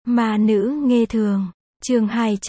Ma nữ nghê thường. Chương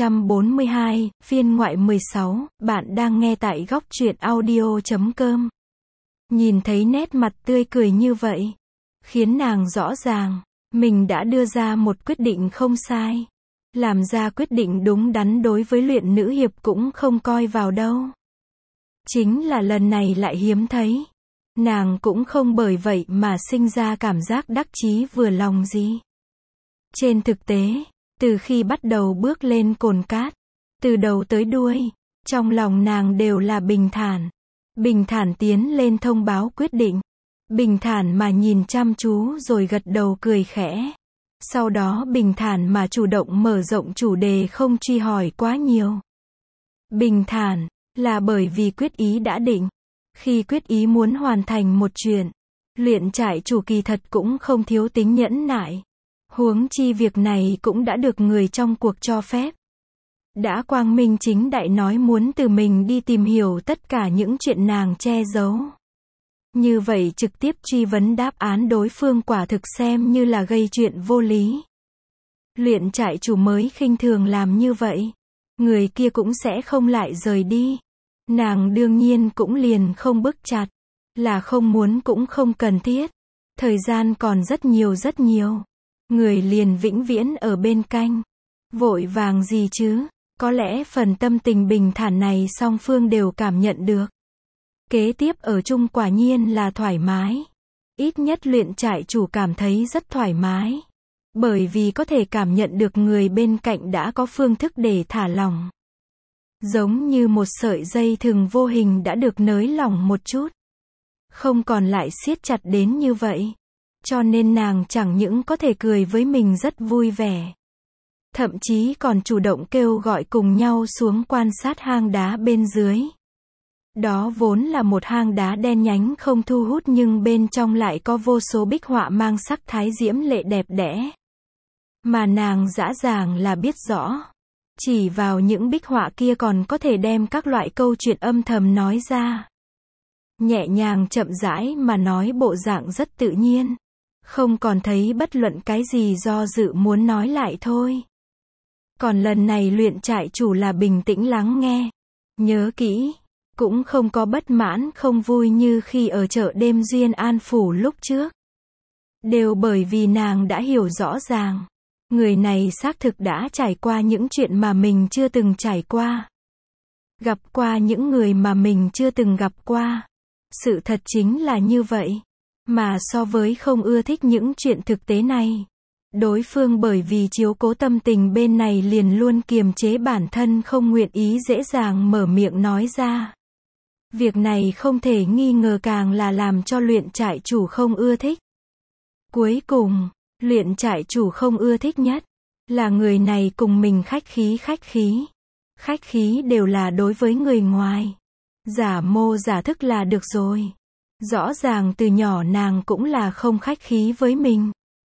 242, phiên ngoại 16, bạn đang nghe tại góc truyện audio.com. Nhìn thấy nét mặt tươi cười như vậy, khiến nàng rõ ràng, mình đã đưa ra một quyết định không sai. Làm ra quyết định đúng đắn đối với luyện nữ hiệp cũng không coi vào đâu. Chính là lần này lại hiếm thấy. Nàng cũng không bởi vậy mà sinh ra cảm giác đắc chí vừa lòng gì. Trên thực tế, từ khi bắt đầu bước lên cồn cát, từ đầu tới đuôi, trong lòng nàng đều là bình thản. Bình thản tiến lên thông báo quyết định. Bình thản mà nhìn chăm chú rồi gật đầu cười khẽ. Sau đó bình thản mà chủ động mở rộng chủ đề không truy hỏi quá nhiều. Bình thản, là bởi vì quyết ý đã định. Khi quyết ý muốn hoàn thành một chuyện, luyện trại chủ kỳ thật cũng không thiếu tính nhẫn nại. Huống chi việc này cũng đã được người trong cuộc cho phép. Đã quang minh chính đại nói muốn tự mình đi tìm hiểu tất cả những chuyện nàng che giấu. Như vậy trực tiếp truy vấn đáp án đối phương quả thực xem như là gây chuyện vô lý. Luyện trại chủ mới khinh thường làm như vậy, người kia cũng sẽ không lại rời đi. Nàng đương nhiên cũng liền không bức chặt, là không muốn cũng không cần thiết. Thời gian còn rất nhiều. Người liền vĩnh viễn ở bên cạnh. Vội vàng gì chứ, có lẽ phần tâm tình bình thản này song phương đều cảm nhận được. Kế tiếp ở chung quả nhiên là thoải mái. Ít nhất luyện trại chủ cảm thấy rất thoải mái. Bởi vì có thể cảm nhận được người bên cạnh đã có phương thức để thả lỏng. Giống như một sợi dây thừng vô hình đã được nới lỏng một chút. Không còn lại siết chặt đến như vậy. Cho nên nàng chẳng những có thể cười với mình rất vui vẻ. Thậm chí còn chủ động kêu gọi cùng nhau xuống quan sát hang đá bên dưới. Đó vốn là một hang đá đen nhánh không thu hút nhưng bên trong lại có vô số bích họa mang sắc thái diễm lệ đẹp đẽ. Mà nàng rõ ràng là biết rõ. Chỉ vào những bích họa kia còn có thể đem các loại câu chuyện âm thầm nói ra. Nhẹ nhàng chậm rãi mà nói bộ dạng rất tự nhiên. Không còn thấy bất luận cái gì do dự muốn nói lại thôi. Còn lần này luyện trại chủ là bình tĩnh lắng nghe. Nhớ kỹ. Cũng không có bất mãn không vui như khi ở chợ đêm Duyên An Phủ lúc trước. Đều bởi vì nàng đã hiểu rõ ràng. Người này xác thực đã trải qua những chuyện mà mình chưa từng trải qua. Gặp qua những người mà mình chưa từng gặp qua. Sự thật chính là như vậy. Mà so với không ưa thích những chuyện thực tế này. Đối phương bởi vì chiếu cố tâm tình bên này liền luôn kiềm chế bản thân không nguyện ý dễ dàng mở miệng nói ra. Việc này không thể nghi ngờ càng là làm cho luyện trại chủ không ưa thích. Cuối cùng, luyện trại chủ không ưa thích nhất là người này cùng mình khách khí. Khách khí đều là đối với người ngoài. Giả mô giả thức là được rồi. Rõ ràng từ nhỏ nàng cũng là không khách khí với mình.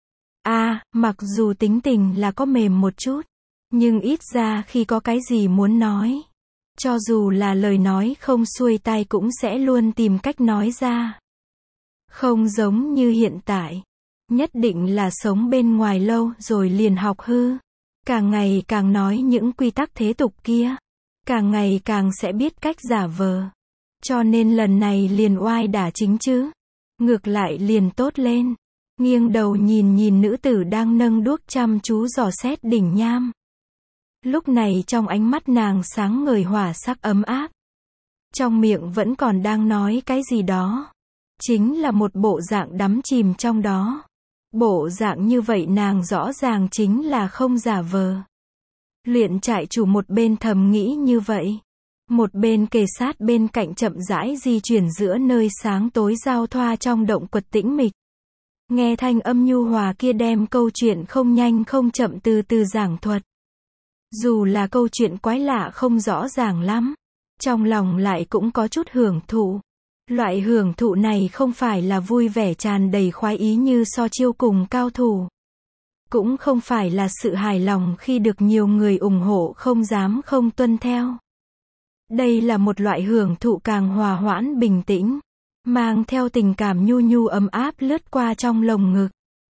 Mặc dù tính tình là có mềm một chút, nhưng ít ra khi có cái gì muốn nói, cho dù là lời nói không xuôi tai cũng sẽ luôn tìm cách nói ra. Không giống như hiện tại. Nhất định là sống bên ngoài lâu rồi liền học hư. Càng ngày càng nói những quy tắc thế tục kia. Càng ngày càng sẽ biết cách giả vờ. Cho nên lần này liền oai đả chính chứ. Ngược lại liền tốt lên. Nghiêng đầu nhìn nữ tử đang nâng đuốc chăm chú dò xét đỉnh nham. Lúc này trong ánh mắt nàng sáng ngời hỏa sắc ấm áp. Trong miệng vẫn còn đang nói cái gì đó. Chính là một bộ dạng đắm chìm trong đó. Bộ dạng như vậy nàng rõ ràng chính là không giả vờ. Luyện trại chủ một bên thầm nghĩ như vậy. Một bên kề sát bên cạnh chậm rãi di chuyển giữa nơi sáng tối giao thoa trong động quật tĩnh mịch. Nghe thanh âm nhu hòa kia đem câu chuyện không nhanh không chậm từ từ giảng thuật. Dù là câu chuyện quái lạ không rõ ràng lắm, trong lòng lại cũng có chút hưởng thụ. Loại hưởng thụ này không phải là vui vẻ tràn đầy khoái ý như so chiêu cùng cao thủ. Cũng không phải là sự hài lòng khi được nhiều người ủng hộ không dám không tuân theo. Đây là một loại hưởng thụ càng hòa hoãn bình tĩnh, mang theo tình cảm nhu nhu ấm áp lướt qua trong lồng ngực.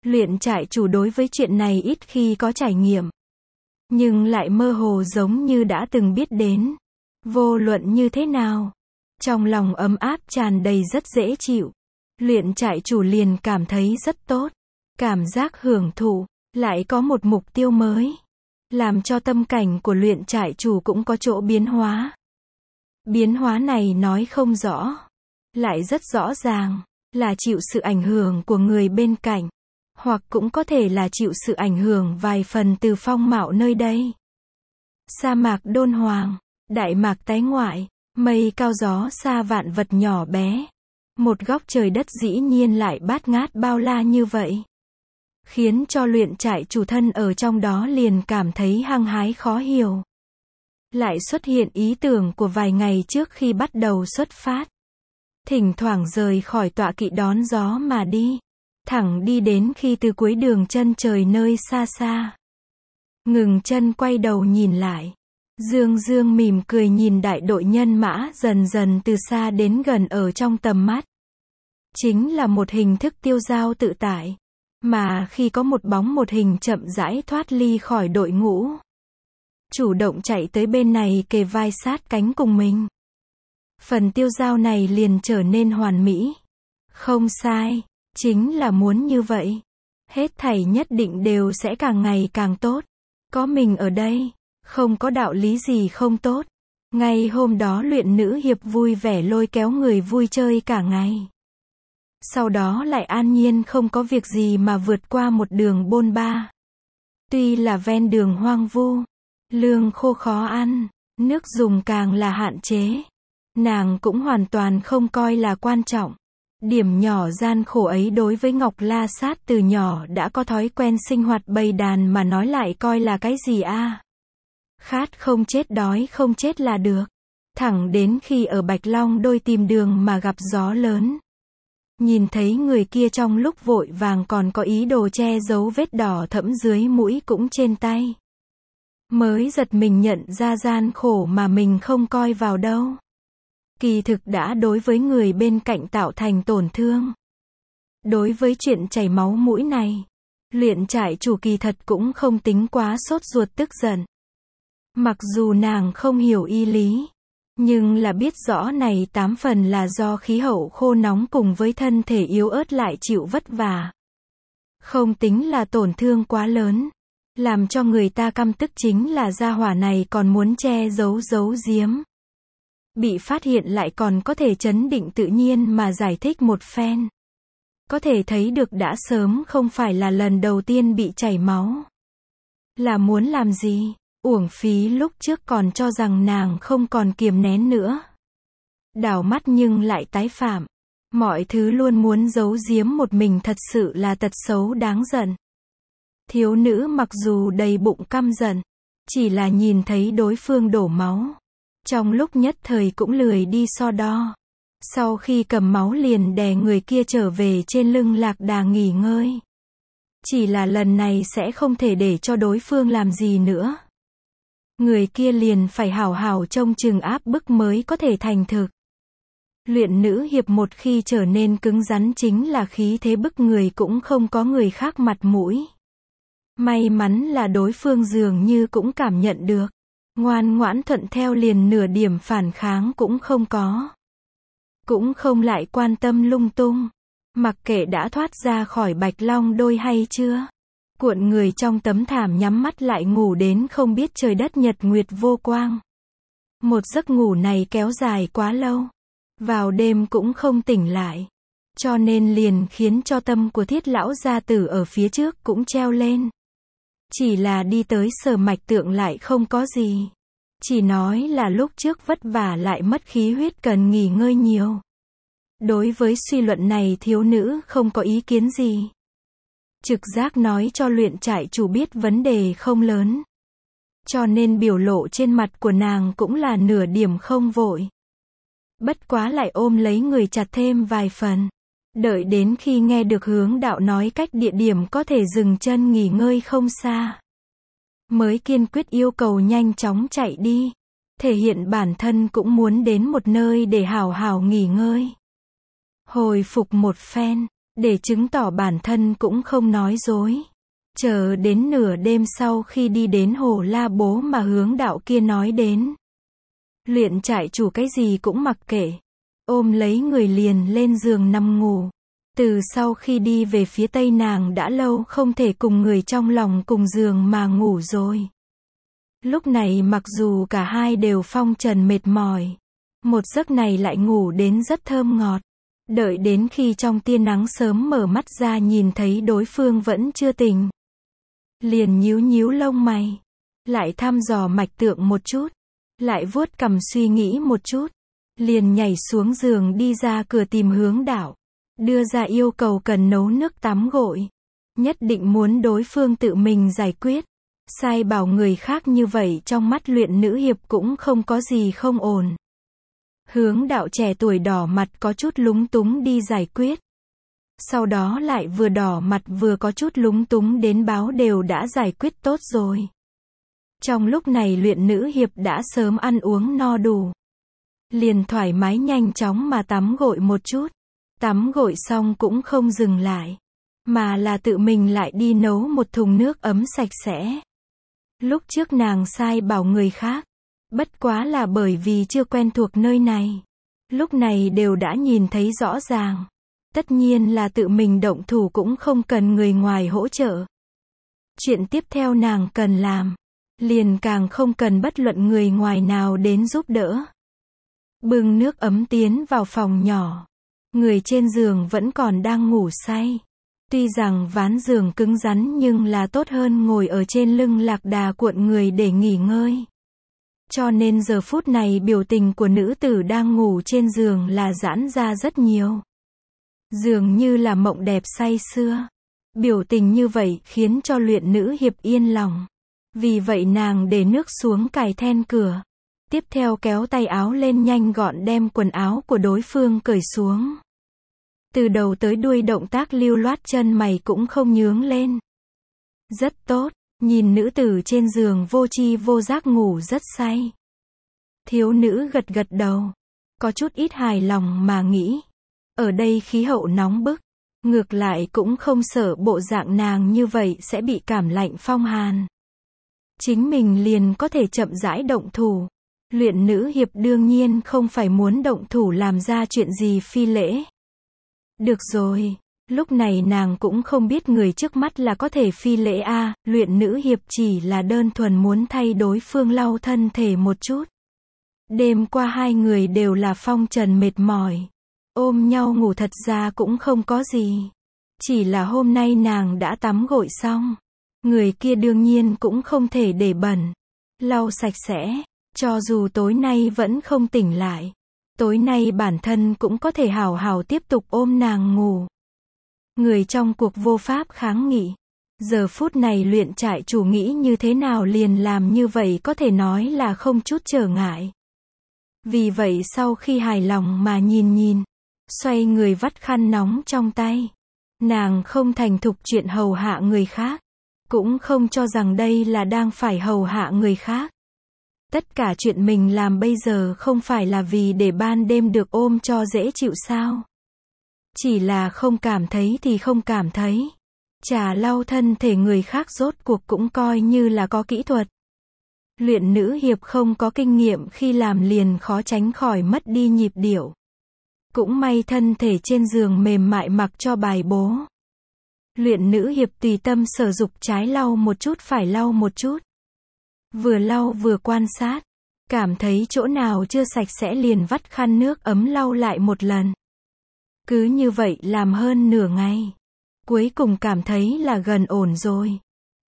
Luyện trại chủ đối với chuyện này ít khi có trải nghiệm, nhưng lại mơ hồ giống như đã từng biết đến. Vô luận như thế nào, trong lòng ấm áp tràn đầy rất dễ chịu. Luyện trại chủ liền cảm thấy rất tốt. Cảm giác hưởng thụ, lại có một mục tiêu mới, làm cho tâm cảnh của luyện trại chủ cũng có chỗ biến hóa. Biến hóa này nói không rõ, lại rất rõ ràng, là chịu sự ảnh hưởng của người bên cạnh, hoặc cũng có thể là chịu sự ảnh hưởng vài phần từ phong mạo nơi đây. Sa mạc đôn hoàng, đại mạc tái ngoại, mây cao gió xa vạn vật nhỏ bé. Một góc trời đất dĩ nhiên lại bát ngát bao la như vậy, khiến cho luyện trại chủ thân ở trong đó liền cảm thấy hăng hái khó hiểu. Lại xuất hiện ý tưởng của vài ngày trước khi bắt đầu xuất phát. Thỉnh thoảng rời khỏi tọa kỵ đón gió mà đi, thẳng đi đến khi từ cuối đường chân trời nơi xa xa. Ngừng chân quay đầu nhìn lại. Dương dương mỉm cười nhìn đại đội nhân mã dần dần từ xa đến gần ở trong tầm mắt. Chính là một hình thức tiêu dao tự tại. Mà khi có một bóng một hình chậm rãi thoát ly khỏi đội ngũ, chủ động chạy tới bên này kề vai sát cánh cùng mình. Phần tiêu dao này liền trở nên hoàn mỹ. Không sai, chính là muốn như vậy. Hết thảy nhất định đều sẽ càng ngày càng tốt. Có mình ở đây, không có đạo lý gì không tốt. Ngay hôm đó luyện nữ hiệp vui vẻ lôi kéo người vui chơi cả ngày. Sau đó lại an nhiên không có việc gì mà vượt qua một đường bôn ba. Tuy là ven đường hoang vu, lương khô khó ăn, nước dùng càng là hạn chế, nàng cũng hoàn toàn không coi là quan trọng. Điểm nhỏ gian khổ ấy đối với Ngọc La Sát từ nhỏ đã có thói quen sinh hoạt bầy đàn mà nói lại coi là cái gì a? Khát không chết đói không chết là được. Thẳng đến khi ở Bạch Long Đôi tìm đường mà gặp gió lớn. Nhìn thấy người kia trong lúc vội vàng còn có ý đồ che giấu vết đỏ thẫm dưới mũi cũng trên tay. Mới giật mình nhận ra gian khổ mà mình không coi vào đâu. Kỳ thực đã đối với người bên cạnh tạo thành tổn thương. Đối với chuyện chảy máu mũi này, luyện trại chủ kỳ thật cũng không tính quá sốt ruột tức giận. Mặc dù nàng không hiểu y lý, nhưng là biết rõ này 8 phần là do khí hậu khô nóng cùng với thân thể yếu ớt lại chịu vất vả. Không tính là tổn thương quá lớn. Làm cho người ta căm tức chính là gia hỏa này còn muốn che giấu giấu giếm. Bị phát hiện lại còn có thể trấn định tự nhiên mà giải thích một phen. Có thể thấy được đã sớm không phải là lần đầu tiên bị chảy máu. Là muốn làm gì? Uổng phí lúc trước còn cho rằng nàng không còn kiềm nén nữa. Đảo mắt nhưng lại tái phạm. Mọi thứ luôn muốn giấu giếm một mình thật sự là tật xấu đáng giận. Thiếu nữ mặc dù đầy bụng căm giận, chỉ là nhìn thấy đối phương đổ máu. Trong lúc nhất thời cũng lười đi so đo. Sau khi cầm máu liền đè người kia trở về trên lưng lạc đà nghỉ ngơi. Chỉ là lần này sẽ không thể để cho đối phương làm gì nữa. Người kia liền phải hảo hảo trông chừng áp bức mới có thể thành thực. Luyện nữ hiệp một khi trở nên cứng rắn chính là khí thế bức người cũng không có người khác mặt mũi. May mắn là đối phương dường như cũng cảm nhận được. Ngoan ngoãn thuận theo liền nửa điểm phản kháng cũng không có. Cũng không lại quan tâm lung tung. Mặc kệ đã thoát ra khỏi Bạch Long Đôi hay chưa. Cuộn người trong tấm thảm nhắm mắt lại ngủ đến không biết trời đất nhật nguyệt vô quang. Một giấc ngủ này kéo dài quá lâu. Vào đêm cũng không tỉnh lại. Cho nên liền khiến cho tâm của Thiết lão gia tử ở phía trước cũng treo lên. Chỉ là đi tới Sở Mạch Tượng lại không có gì. Chỉ nói là lúc trước vất vả lại mất khí huyết cần nghỉ ngơi nhiều. Đối với suy luận này thiếu nữ không có ý kiến gì. Trực giác nói cho luyện trại chủ biết vấn đề không lớn. Cho nên biểu lộ trên mặt của nàng cũng là nửa điểm không vội. Bất quá lại ôm lấy người chặt thêm vài phần. Đợi đến khi nghe được hướng đạo nói cách địa điểm có thể dừng chân nghỉ ngơi không xa. Mới kiên quyết yêu cầu nhanh chóng chạy đi. Thể hiện bản thân cũng muốn đến một nơi để hảo hảo nghỉ ngơi. Hồi phục một phen. để chứng tỏ bản thân cũng không nói dối. Chờ đến nửa đêm sau khi đi đến Hồ La Bố mà hướng đạo kia nói đến. Luyện trại chủ cái gì cũng mặc kệ. Ôm lấy người liền lên giường nằm ngủ. Từ sau khi đi về phía tây nàng đã lâu không thể cùng người trong lòng cùng giường mà ngủ rồi. Lúc này mặc dù cả hai đều phong trần mệt mỏi, một giấc này lại ngủ đến rất thơm ngọt. Đợi đến khi trong tia nắng sớm mở mắt ra nhìn thấy đối phương vẫn chưa tỉnh. Liền nhíu nhíu lông mày. Lại thăm dò mạch tượng một chút. Lại vuốt cằm suy nghĩ một chút. Liền nhảy xuống giường đi ra cửa tìm hướng đạo. Đưa ra yêu cầu cần nấu nước tắm gội. Nhất định muốn đối phương tự mình giải quyết. Sai bảo người khác như vậy trong mắt luyện nữ hiệp cũng không có gì không ổn. Hướng đạo trẻ tuổi đỏ mặt có chút lúng túng đi giải quyết. Sau đó lại vừa đỏ mặt vừa có chút lúng túng đến báo đều đã giải quyết tốt rồi. Trong lúc này luyện nữ hiệp đã sớm ăn uống no đủ. Liền thoải mái nhanh chóng mà tắm gội một chút. Tắm gội xong cũng không dừng lại. Mà là tự mình lại đi nấu một thùng nước ấm sạch sẽ. Lúc trước nàng sai bảo người khác. Bất quá là bởi vì chưa quen thuộc nơi này. Lúc này đều đã nhìn thấy rõ ràng. Tất nhiên là tự mình động thủ cũng không cần người ngoài hỗ trợ. Chuyện tiếp theo nàng cần làm. Liền càng không cần bất luận người ngoài nào đến giúp đỡ. Bưng nước ấm tiến vào phòng nhỏ. Người trên giường vẫn còn đang ngủ say. Tuy rằng ván giường cứng rắn nhưng là tốt hơn ngồi ở trên lưng lạc đà cuộn người để nghỉ ngơi. Cho nên giờ phút này biểu tình của nữ tử đang ngủ trên giường là giãn ra rất nhiều. Dường như là mộng đẹp say sưa. Biểu tình như vậy khiến cho luyện nữ hiệp yên lòng. Vì vậy nàng để nước xuống cài then cửa. Tiếp theo kéo tay áo lên nhanh gọn đem quần áo của đối phương cởi xuống. Từ đầu tới đuôi động tác lưu loát chân mày cũng không nhướng lên. Rất tốt, nhìn nữ tử trên giường vô tri vô giác ngủ rất say. Thiếu nữ gật gật đầu. Có chút ít hài lòng mà nghĩ. Ở đây khí hậu nóng bức. Ngược lại cũng không sợ bộ dạng nàng như vậy sẽ bị cảm lạnh phong hàn. Chính mình liền có thể chậm rãi động thủ. Luyện nữ hiệp đương nhiên không phải muốn động thủ làm ra chuyện gì phi lễ. Được rồi, lúc này nàng cũng không biết người trước mắt là có thể phi lễ a, luyện nữ hiệp chỉ là đơn thuần muốn thay đối phương lau thân thể một chút. Đêm qua hai người đều là phong trần mệt mỏi. Ôm nhau ngủ thật ra cũng không có gì. Chỉ là hôm nay nàng đã tắm gội xong. Người kia đương nhiên cũng không thể để bẩn. Lau sạch sẽ, cho dù tối nay vẫn không tỉnh lại. Tối nay bản thân cũng có thể hào hào tiếp tục ôm nàng ngủ. Người trong cuộc vô pháp kháng nghị. Giờ phút này luyện trại chủ nghĩ như thế nào liền làm như vậy có thể nói là không chút trở ngại. Vì vậy sau khi hài lòng mà nhìn, xoay người vắt khăn nóng trong tay. Nàng không thành thục chuyện hầu hạ người khác. Cũng không cho rằng đây là đang phải hầu hạ người khác. Tất cả chuyện mình làm bây giờ không phải là vì để ban đêm được ôm cho dễ chịu sao. Chỉ là không cảm thấy thì không cảm thấy. Chà lau thân thể người khác rốt cuộc cũng coi như là có kỹ thuật. Luyện nữ hiệp không có kinh nghiệm khi làm liền khó tránh khỏi mất đi nhịp điệu. Cũng may thân thể trên giường mềm mại mặc cho bài bố. Luyện nữ hiệp tùy tâm sở dục trái lau một chút phải lau một chút. Vừa lau vừa quan sát. Cảm thấy chỗ nào chưa sạch sẽ liền vắt khăn nước ấm lau lại một lần. Cứ như vậy làm hơn nửa ngày. Cuối cùng cảm thấy là gần ổn rồi.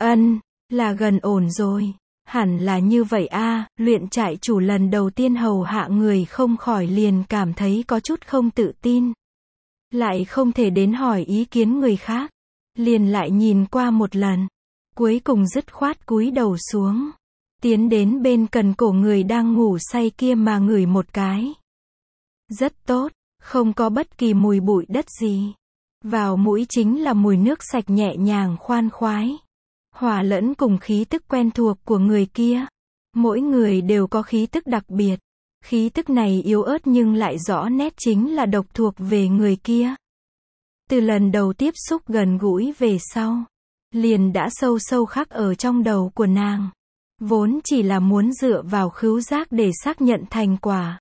Là gần ổn rồi. Hẳn là như vậy a, luyện trại chủ lần đầu tiên hầu hạ người không khỏi liền cảm thấy có chút không tự tin. Lại không thể đến hỏi ý kiến người khác. Liền lại nhìn qua một lần. Cuối cùng dứt khoát cúi đầu xuống. Tiến đến bên cần cổ người đang ngủ say kia mà ngửi một cái. Rất tốt, không có bất kỳ mùi bụi đất gì. Vào mũi chính là mùi nước sạch nhẹ nhàng khoan khoái. Hòa lẫn cùng khí tức quen thuộc của người kia. Mỗi người đều có khí tức đặc biệt. Khí tức này yếu ớt nhưng lại rõ nét chính là độc thuộc về người kia. Từ lần đầu tiếp xúc gần gũi về sau, liền đã sâu sâu khắc ở trong đầu của nàng. Vốn chỉ là muốn dựa vào khứu giác để xác nhận thành quả.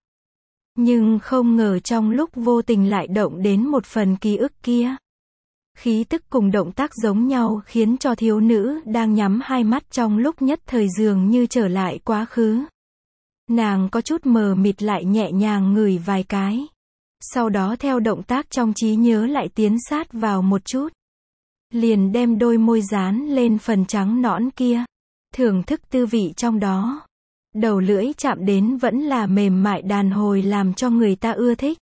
Nhưng không ngờ trong lúc vô tình lại động đến một phần ký ức kia. Khí tức cùng động tác giống nhau khiến cho thiếu nữ đang nhắm hai mắt trong lúc nhất thời dường như trở lại quá khứ. Nàng có chút mờ mịt lại nhẹ nhàng ngửi vài cái. Sau đó theo động tác trong trí nhớ lại tiến sát vào một chút. Liền đem đôi môi dán lên phần trắng nõn kia. Thưởng thức tư vị trong đó. Đầu lưỡi chạm đến vẫn là mềm mại đàn hồi làm cho người ta ưa thích.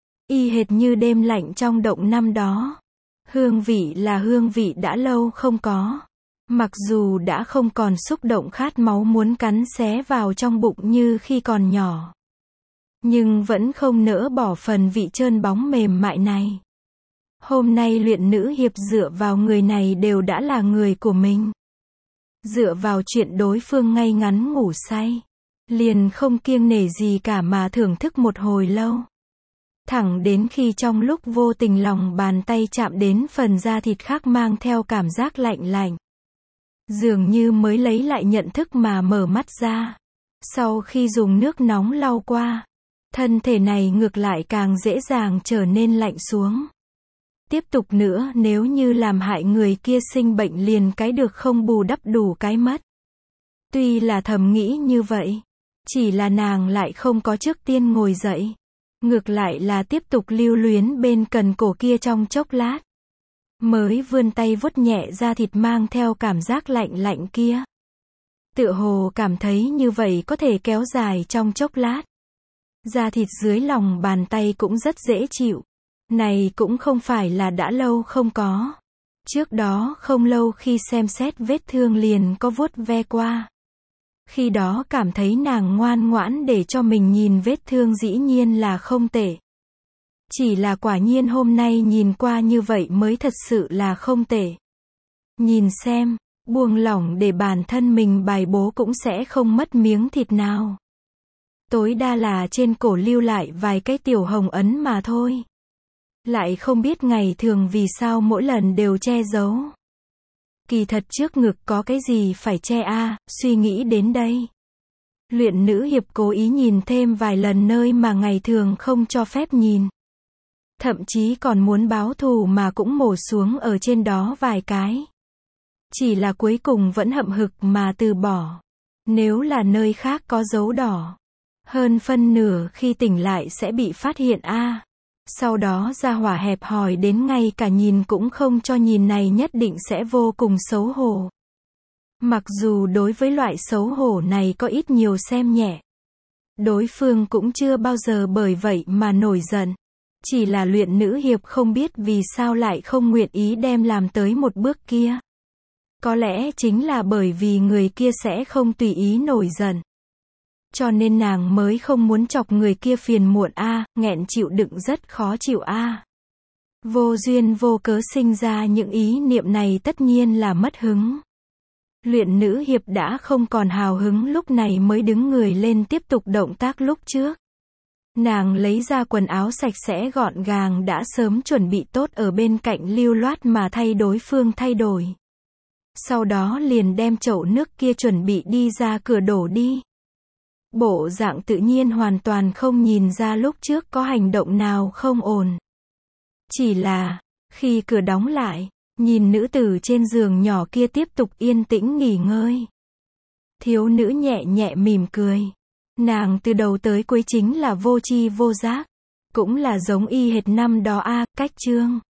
Y hệt như đêm lạnh trong động năm đó. Hương vị là hương vị đã lâu không có. Mặc dù đã không còn xúc động khát máu muốn cắn xé vào trong bụng như khi còn nhỏ. Nhưng vẫn không nỡ bỏ phần vị trơn bóng mềm mại này. Hôm nay luyện nữ hiệp dựa vào người này đều đã là người của mình. Dựa vào chuyện đối phương ngay ngắn ngủ say. Liền không kiêng nể gì cả mà thưởng thức một hồi lâu. Thẳng đến khi trong lúc vô tình lòng bàn tay chạm đến phần da thịt khác mang theo cảm giác lạnh lạnh. Dường như mới lấy lại nhận thức mà mở mắt ra. Sau khi dùng nước nóng lau qua, thân thể này ngược lại càng dễ dàng trở nên lạnh xuống. Tiếp tục nữa nếu như làm hại người kia sinh bệnh liền cái được không bù đắp đủ cái mất. Tuy là thầm nghĩ như vậy, chỉ là nàng lại không có trước tiên ngồi dậy. Ngược lại là tiếp tục lưu luyến bên cần cổ kia trong chốc lát. Mới vươn tay vuốt nhẹ da thịt mang theo cảm giác lạnh lạnh kia. Tựa hồ cảm thấy như vậy có thể kéo dài trong chốc lát. Da thịt dưới lòng bàn tay cũng rất dễ chịu. Này cũng không phải là đã lâu không có. Trước đó không lâu khi xem xét vết thương liền có vuốt ve qua. Khi đó cảm thấy nàng ngoan ngoãn để cho mình nhìn vết thương dĩ nhiên là không tệ. Chỉ là quả nhiên hôm nay nhìn qua như vậy mới thật sự là không tệ. Nhìn xem, buông lỏng để bản thân mình bài bố cũng sẽ không mất miếng thịt nào. Tối đa là trên cổ lưu lại vài cái tiểu hồng ấn mà thôi. Lại không biết ngày thường vì sao mỗi lần đều che giấu. Kỳ thật trước ngực có cái gì phải che a, suy nghĩ đến đây. Luyện nữ hiệp cố ý nhìn thêm vài lần nơi mà ngày thường không cho phép nhìn. Thậm chí còn muốn báo thù mà cũng mổ xuống ở trên đó vài cái. Chỉ là cuối cùng vẫn hậm hực mà từ bỏ. Nếu là nơi khác có dấu đỏ, hơn phân nửa khi tỉnh lại sẽ bị phát hiện a. Sau đó ra hỏa hẹp hòi đến ngay cả nhìn cũng không cho nhìn này nhất định sẽ vô cùng xấu hổ. Mặc dù đối với loại xấu hổ này có ít nhiều xem nhẹ. Đối phương cũng chưa bao giờ bởi vậy mà nổi giận. Chỉ là luyện nữ hiệp không biết vì sao lại không nguyện ý đem làm tới một bước kia. Có lẽ chính là bởi vì người kia sẽ không tùy ý nổi giận. Cho nên nàng mới không muốn chọc người kia phiền muộn a, nghẹn chịu đựng rất khó chịu a. Vô duyên vô cớ sinh ra những ý niệm này tất nhiên là mất hứng. Luyện nữ hiệp đã không còn hào hứng lúc này mới đứng người lên tiếp tục động tác lúc trước. Nàng lấy ra quần áo sạch sẽ gọn gàng đã sớm chuẩn bị tốt ở bên cạnh lưu loát mà thay đối phương thay đổi. Sau đó liền đem chậu nước kia chuẩn bị đi ra cửa đổ đi. Bộ dạng tự nhiên hoàn toàn không nhìn ra lúc trước có hành động nào không ổn. Chỉ là, khi cửa đóng lại, nhìn nữ tử trên giường nhỏ kia tiếp tục yên tĩnh nghỉ ngơi. Thiếu nữ nhẹ nhẹ mỉm cười. Nàng từ đầu tới cuối chính là vô tri vô giác. Cũng là giống y hệt năm đó a, cách chương.